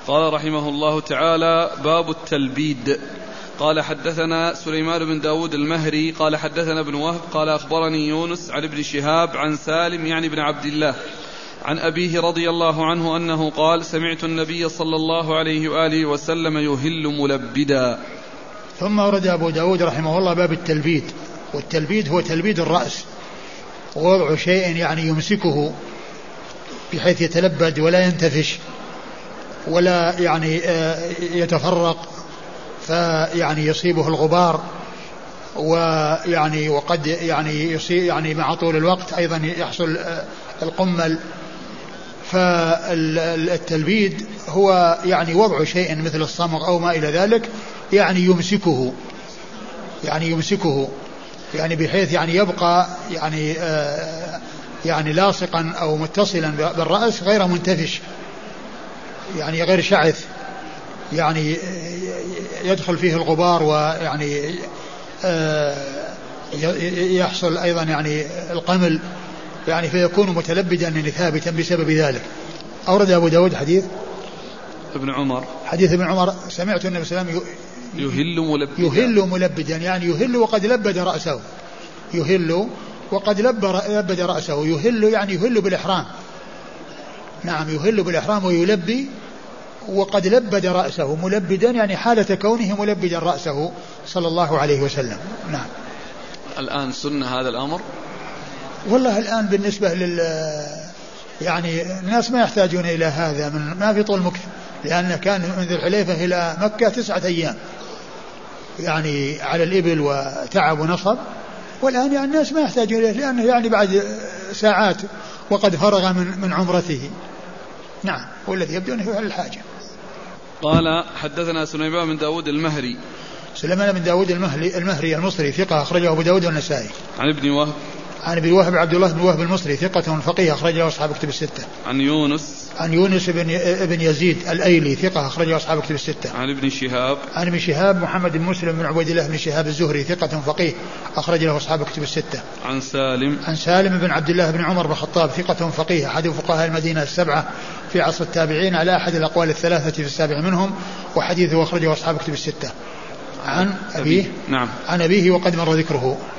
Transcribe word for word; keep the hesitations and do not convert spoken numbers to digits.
قال رحمه الله تعالى: باب التلبيد. قال حدثنا سليمان بن داود المهري قال حدثنا ابن وهب قال أخبرني يونس عن ابن شهاب عن سالم يعني بن عبد الله عن أبيه رضي الله عنه أنه قال: سمعت النبي صلى الله عليه وآله وسلم يهل ملبدا. ثم ورد أبو داود رحمه الله باب التلبيد. والتلبيد هو تلبيد الرأس، ووضع شيء يعني يمسكه بحيث يتلبد ولا ينتفش ولا يعني يتفرق فيعني يصيبه الغبار، ويعني وقد يعني يصيب يعني مع طول الوقت أيضا يحصل القمل. فالتلبيد هو يعني وضع شيء مثل الصمغ أو ما إلى ذلك يعني يمسكه يعني يمسكه يعني بحيث يعني يبقى يعني آه يعني لاصقا أو متصلا بالرأس غير منتفش، يعني غير شعث، يعني يدخل فيه الغبار ويعني آه يحصل أيضا يعني القمل، يعني فيكون متلبدا يعني ثابتا بسبب ذلك. أورد أبو داود حديث ابن عمر حديث ابن عمر: سمعت النبي صلى الله عليه وسلم يهل ملبدا يهل ملبدا، يعني يهل وقد لبد رأسه، يهل وقد لبد رأسه. يهل يعني يهل بالإحرام، نعم يهل بالإحرام ويلبي وقد لبد رأسه، ملبدا يعني حالة كونه ملبدا رأسه صلى الله عليه وسلم. نعم. الآن سنة هذا الأمر؟ والله الآن بالنسبة لل يعني الناس ما يحتاجون إلى هذا، من ما في طول مكث، لأن كان من ذي الحليفة إلى مكة تسعة أيام يعني على الإبل وتعب ونصب، والآن يعني الناس ما يحتاجون إليه لأنه يعني بعد ساعات وقد فرغ من من عمرته. نعم، والذي يبدو أنه على الحاجة. قال حدثنا سليمان بن داود المهري سليمان بن داود المهري المهري المصري ثقة أخرجه أبو داود والنسائي. عن ابن وهب عن ابن وهب عبد الله بن وهب المصري ثقة فقيه أخرجه أصحاب كتب الستة. عن يونس عن يونس بن ابن يزيد الأيلي ثقة أخرجه أصحاب كتب الستة. عن ابن شهاب عن ابن شهاب محمد بن مسلم بن عبيد الله بن شهاب الزهري ثقة فقيه أخرج له أصحاب كتب الستة. عن سالم عن سالم بن عبد الله بن عمر بن الخطاب ثقة فقيه أحد فقهاء المدينة السبعة في عصر التابعين على أحد الأقوال الثلاثة في السابع منهم، وحديثه أخرجه أصحاب كتب الستة. عن أبيه نعم عن أبيه وقد مر ذكره.